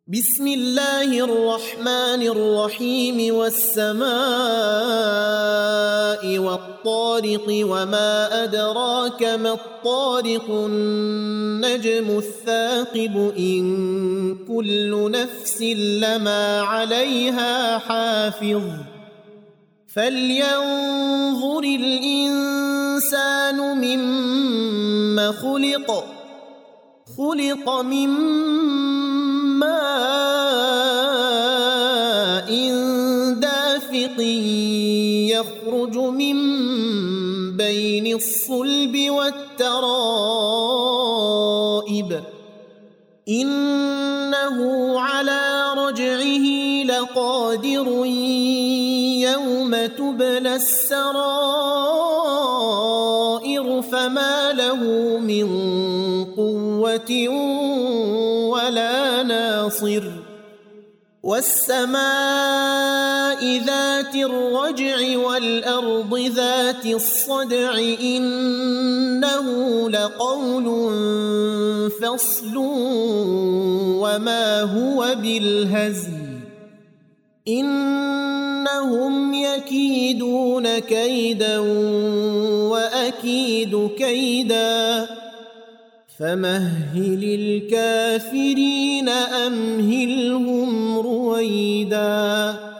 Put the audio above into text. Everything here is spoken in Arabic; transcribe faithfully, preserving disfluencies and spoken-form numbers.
بسم الله الرحمن الرحيم والسماء والطارق وما أدراك ما الطارق النجم الثاقب إن كل نفس لما عليها حافظ فلينظر الإنسان مما خلق خلق من ماء دافق يخرج من بين الصلب والترائب إنه على رجعه لقادر يوم تبلى السرائر فما له من قوة ولا ناصر والسماء ذات الرجع والأرض ذات الصدع إنه لقول فصل وما هو بالهزل إنهم يكيدون كيدا وأكيد كيدا فمهل الكافرين أمهلهم رويدا.